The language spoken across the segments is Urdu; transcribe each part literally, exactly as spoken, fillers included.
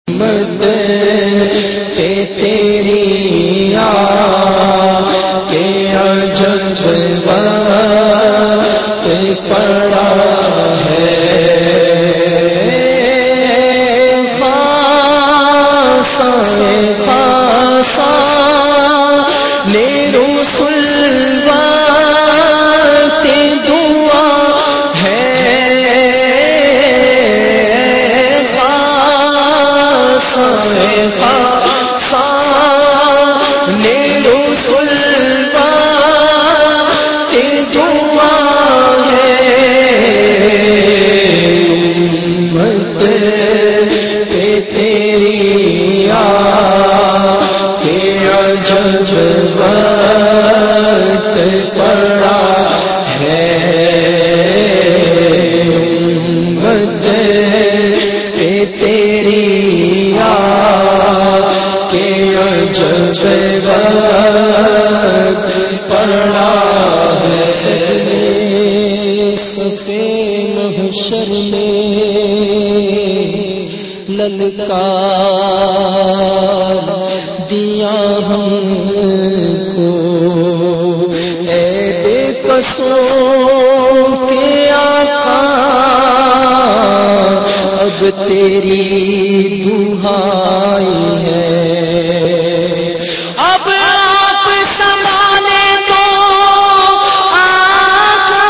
مد پہ تیری آ کے عجب وقت پڑا ہے، خاصا خاصا لرسل وقت دعا ہے، خاصا خاصا لرسل وقت دعا ہے، امت پہ تیری آ کے عجب وقت پڑا ہے، امت پہ تیری آ کے عجب وقت پڑا ہے، صفے محشر میں للکار دیا ہم کو، اے بے قصوں کے آقا اب تیری دہائی ہے، اب آپ سنبھالے تو آقا،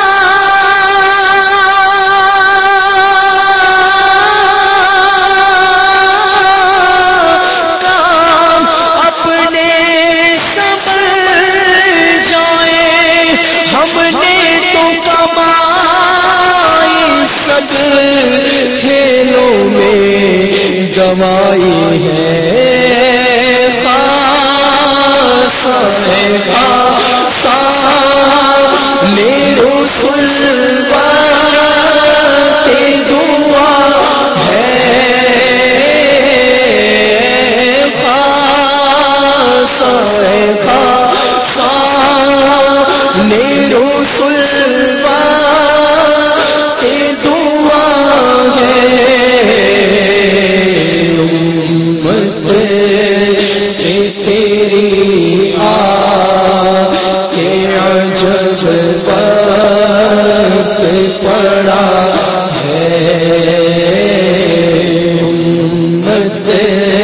کام اپنے سنبھل جائیں، ہم نے تو کمائی سب کھیلوں میں گوائی ہے، خاصا خاصا لرسل وقت دعا ہے، خاصا خاصا لرسل وقت دعا ہے، امت پہ تیری آ کے عجب وقت پڑا ہے، امت پہ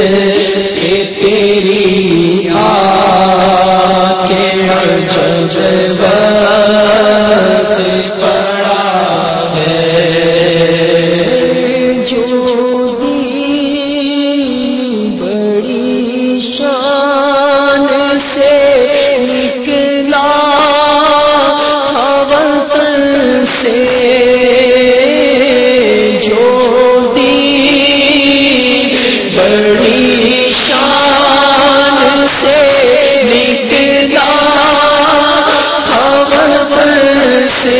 تیری آ کے عجب وقت پڑا ہے، جو دین بڑی شان سے نکلا تھا وطن سے، جو دین بڑی شان سے نکلا تھا وطن سے،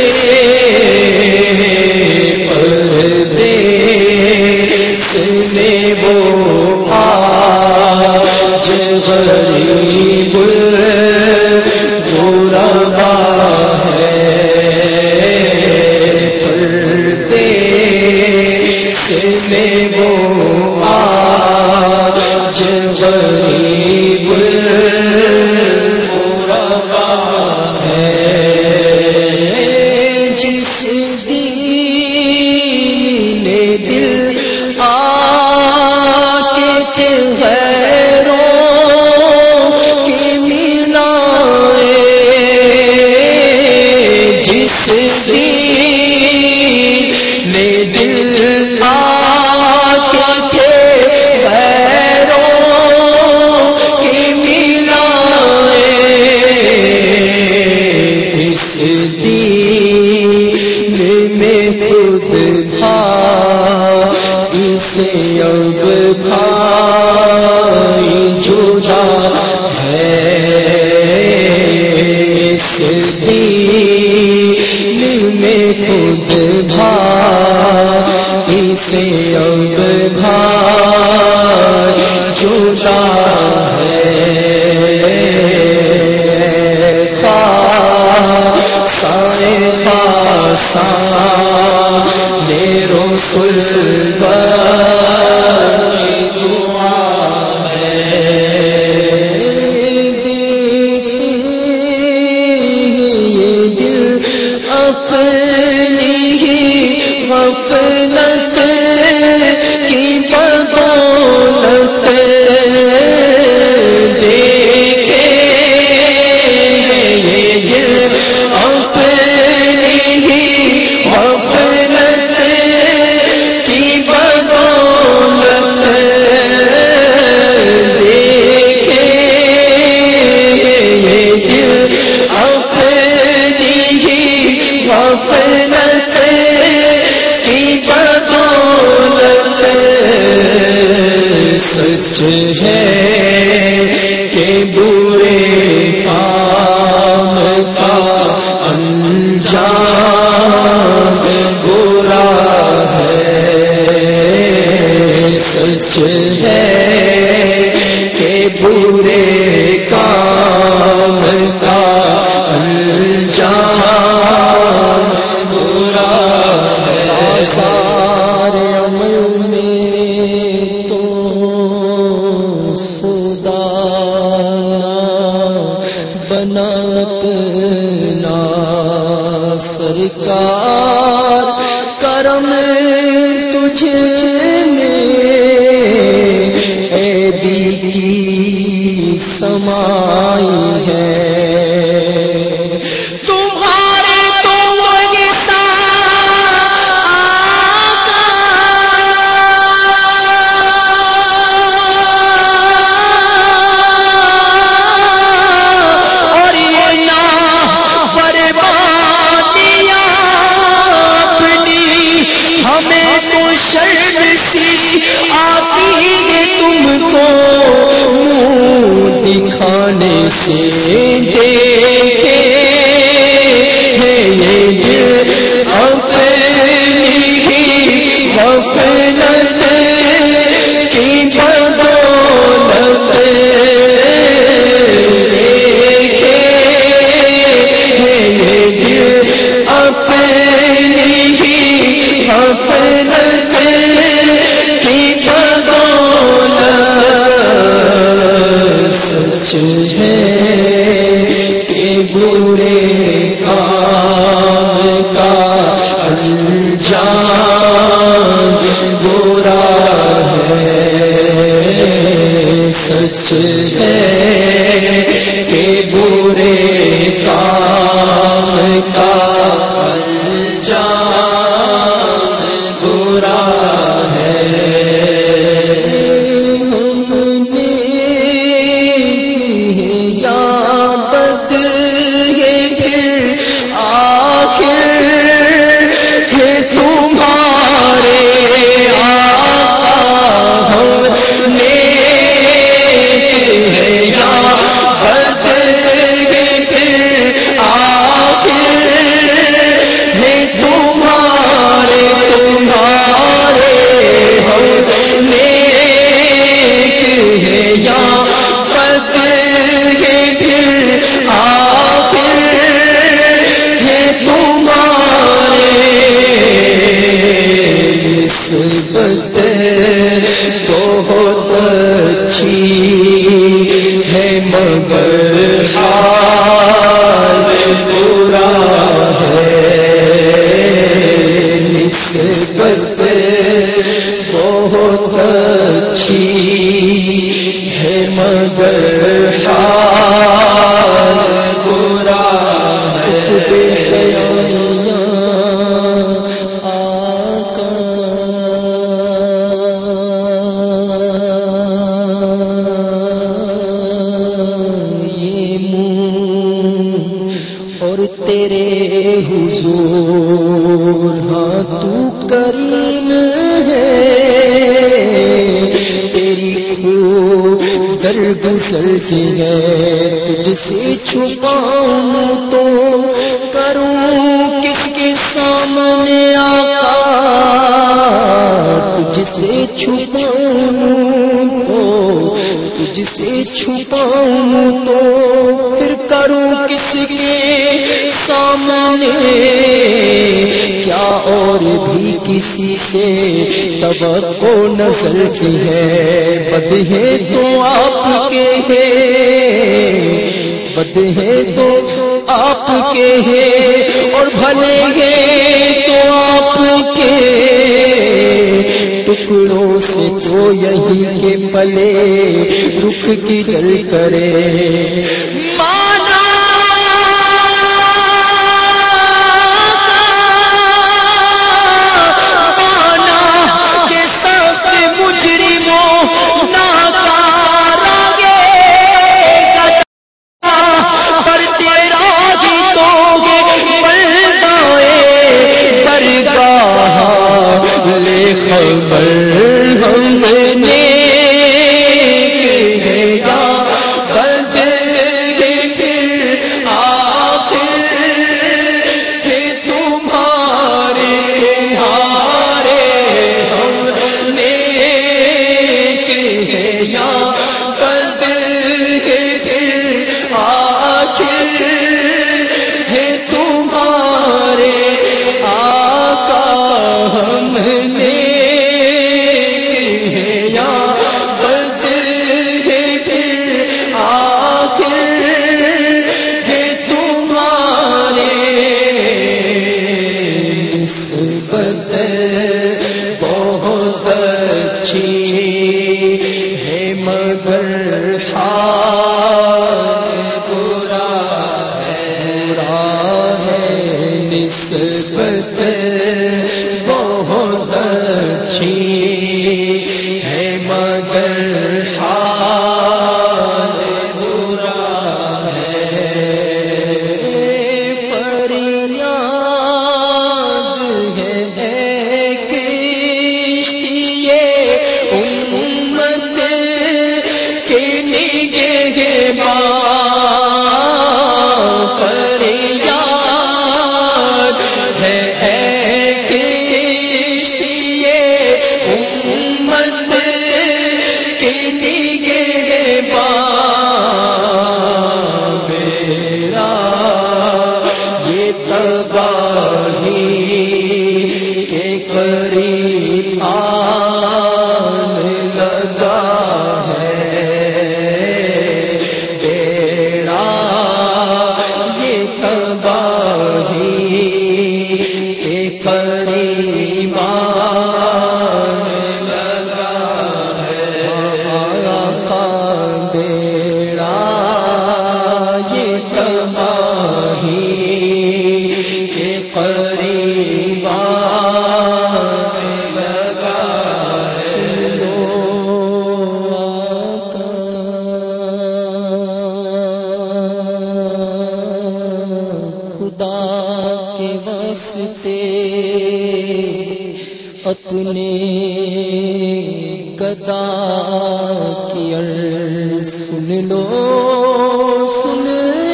پردیس میں وہ آج غریب الغربا ہے، پردیس میں وہ آج غریب الغربا ہے، جس دین نے دل آ کے غیروں کی ملائے، جس دین نے دل آ کے غیروں کی ملائے، اس دین میں خود بھائی سے اب بھائی جدا ہے، اس دین میں خود بھائی سے اب بھائی جدا ہے، خاصا خاصا لرسل وقت سچ ہے کہ برے کام کا انجام برا ہے، سچ ہے کہ برے کام کا انجام برا ہے۔ سارے عمل میں تو سودانا بنا اپنا سرکار، کرم تجھ میں عیبی کی سمائی ہے، سے دیکھے ہے یہ دل اپنی ہی غفلت کی بدولت، دیکھے ہے یہ دل اپنی ہی غفلت کی بدولت، سچ ہے کہ برے کام کا انجام برا ہے، سچ ہے کہ برے کام کا انجام برا ہے۔ نسبت بہت اچھی ہے مگر حال برا ہے، نسبت بہت اچھی ہے مگر حال برا ہے۔ تیرے حضور ہاں تو کریم ہے، تیری خوب درگزر سے ہے، تجھ سے چھپاؤں تو کروں کس کے سامنے آقا، تجھ سے چھپاؤں تو تجھ سے چھپاؤں تو پھر کروں کس کے سامنے، کیا اور بھی کسی سے توقع نظر کی ہے، بد ہے تو آپ کے ہیں، بد ہے تو آپ کے ہیں اور بھلے ہیں تو آپ کے، ٹکڑوں سے تو یہی کے پلے رخ کی در کرے، خبر ہم نے یا بدل ہے آخر ہے تمہارے آقا ہم نے یا بدل ہے آخر ہے تمہارے نسبت بہت اچھی ہے مگر حال برا ہے برا ہے نسبت بہت اچھی ہے مگر حال برا ہے فریاد ہے کشتیے امت کے نگہباں فریاد ہے کشتیے امت کے نگہباں میرا یہ تباہی کے قریب آنے لگا ہے بیڑا یہ تباہی کے قریب آنے لگا ہے آقا بیڑا یہ تباہی کے قریب آنے لگا سنو آقا خدا کے واسطے اپنے گدا کی عرض سن لو سن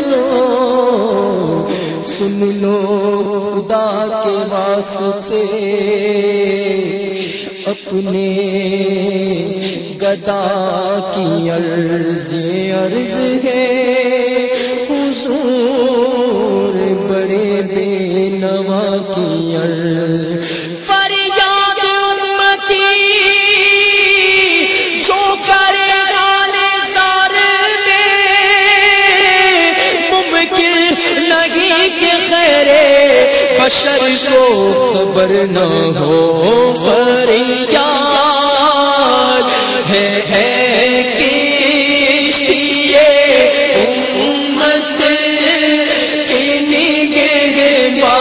لو سن لو خدا کے واسطے اپنے گدا کی عرض عرض ہے حضور بڑے بے نوا کی عرض فریاد امتی جو کرے گانے سار میں ممکن لگی کہ خیر بشر کو خبر نہ ہو فریاد ہے کشتیے امت کے نگہباں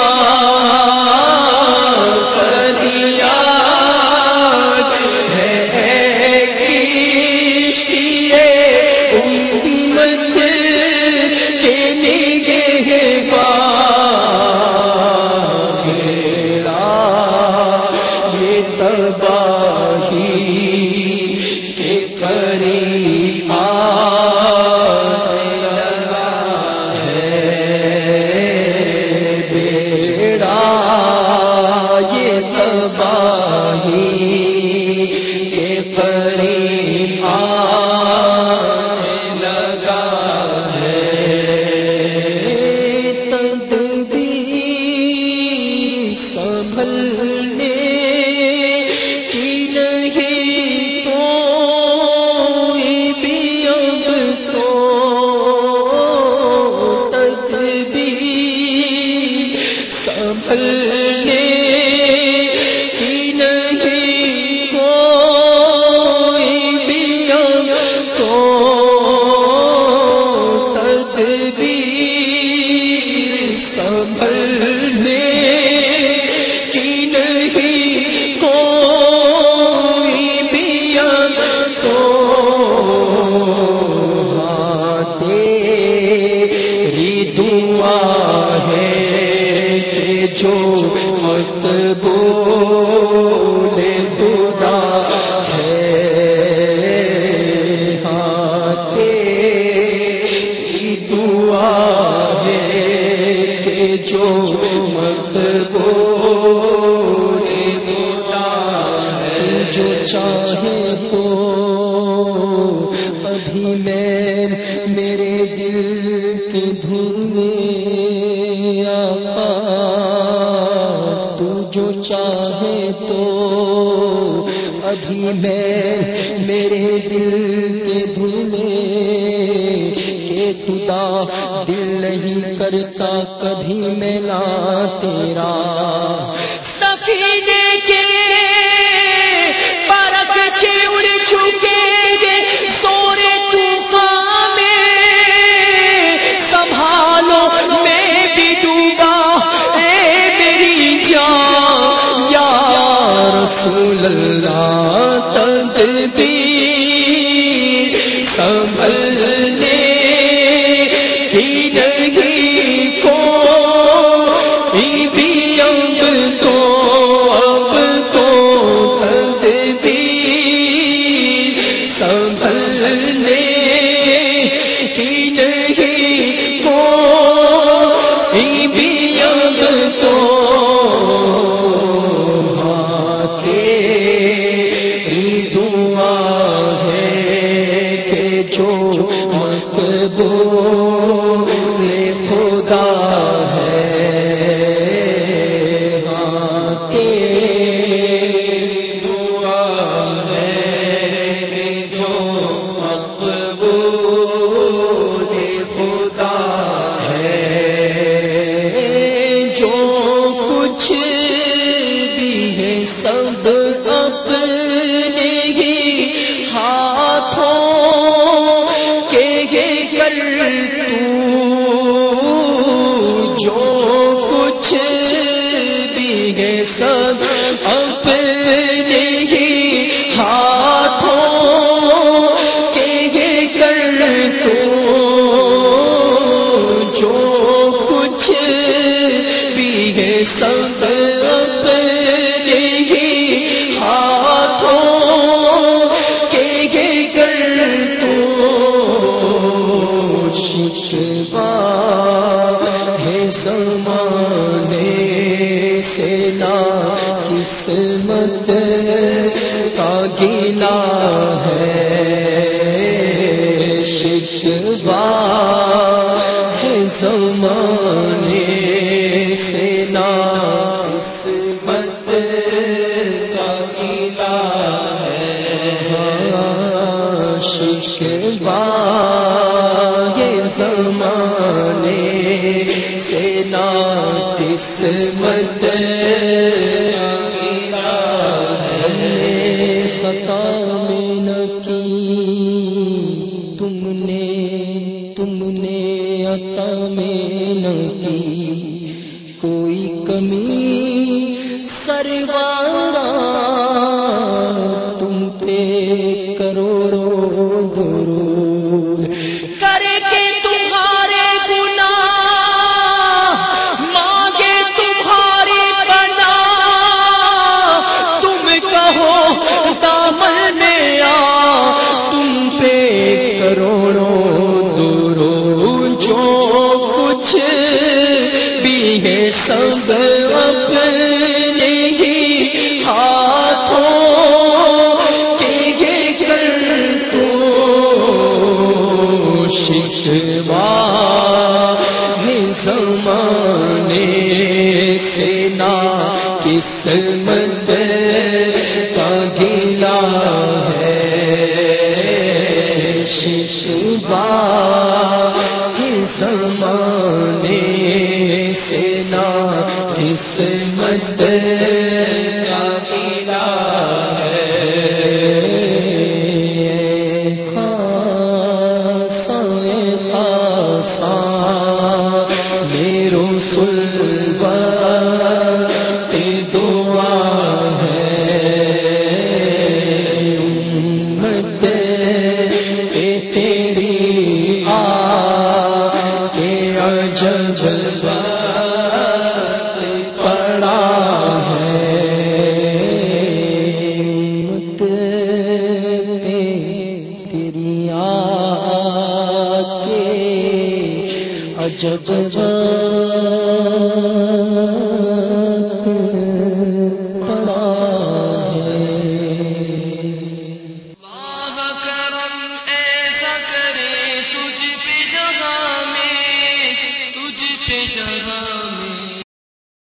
فریاد ہے کشتیے امت کے نگہباں یہ تباہی کے قریب آنے لگا ہے بیڑا یہ تباہی کے قریب آنے لگا ہے تدبیر سنبھلنے کی نہیں کوئی بھی اب تو تدبیر سنبھلنے کی نہیں کوئی بھی اب تو تدبیر سنبھلنے کی نہیں کوئی بھی اب تو تیری دعا ہے کہ جو مقبول خدا ہے ہاں تیری دعا ہے کہ جو مقبول خدا ہے جو چاہے تو ابھی میں میرے دل کی دھن میں آقا تو جو چاہے تو ابھی میں میرے دل کے دھن میں کہ خدا دل نہیں کرتا کبھی میں نہ تیرا سفینے کے پرک چڑ چکے گے سورے طوفان میں سنبھالو میں بھی ڈوبا اے میری جان یا رسول اللہ تدبیر سنبھلنے کی نہیں کو بھی اب تو اب تو تدبیر سنبھلنے کی نہیں کو بھی اب تو تیری دعا ہے کہ جو مقبول خدا ہے ہاں تیری دعا ہے جو مقبول خدا ہے جو کچھ بھی ہے سب اپنے ہی ہاتھوں جو کچھ بھی ہے سب اپنے ہی ہاتھوں کے کر تو جو کچھ بھی ہے سب اپنے ہی ہاتھوں کے کر تو شکوا ہے زمانے سے نا قسمت کا گلا ہے شکوا ہے زمانے سے نا قسمت کا گلا ہے شکوا زمانے سے نا قسمت ہم نے خطا میں نہ کی تم نے تم نے عطا میں نہ کی کوئی کمی سروارا تم پہ کروڑوں درود کر کے تمہارے گناہ مانگے تمہاری پناہ تم کہو دامن میں آ تم پہ کروڑوں درود جو کچھ بھی ہے سب اپنے ہی ہاتھوں شکوا ہے زمانے سے نا قسمت کا گلا ہے شکوا ہے زمانے سے نا قسمت کا گلا ہے میرو سلوا دعا ہے امت تیری آ کے عجب پڑا ہے امت تیری آ جب پڑا ہے اللہ کرم ایسا جہاں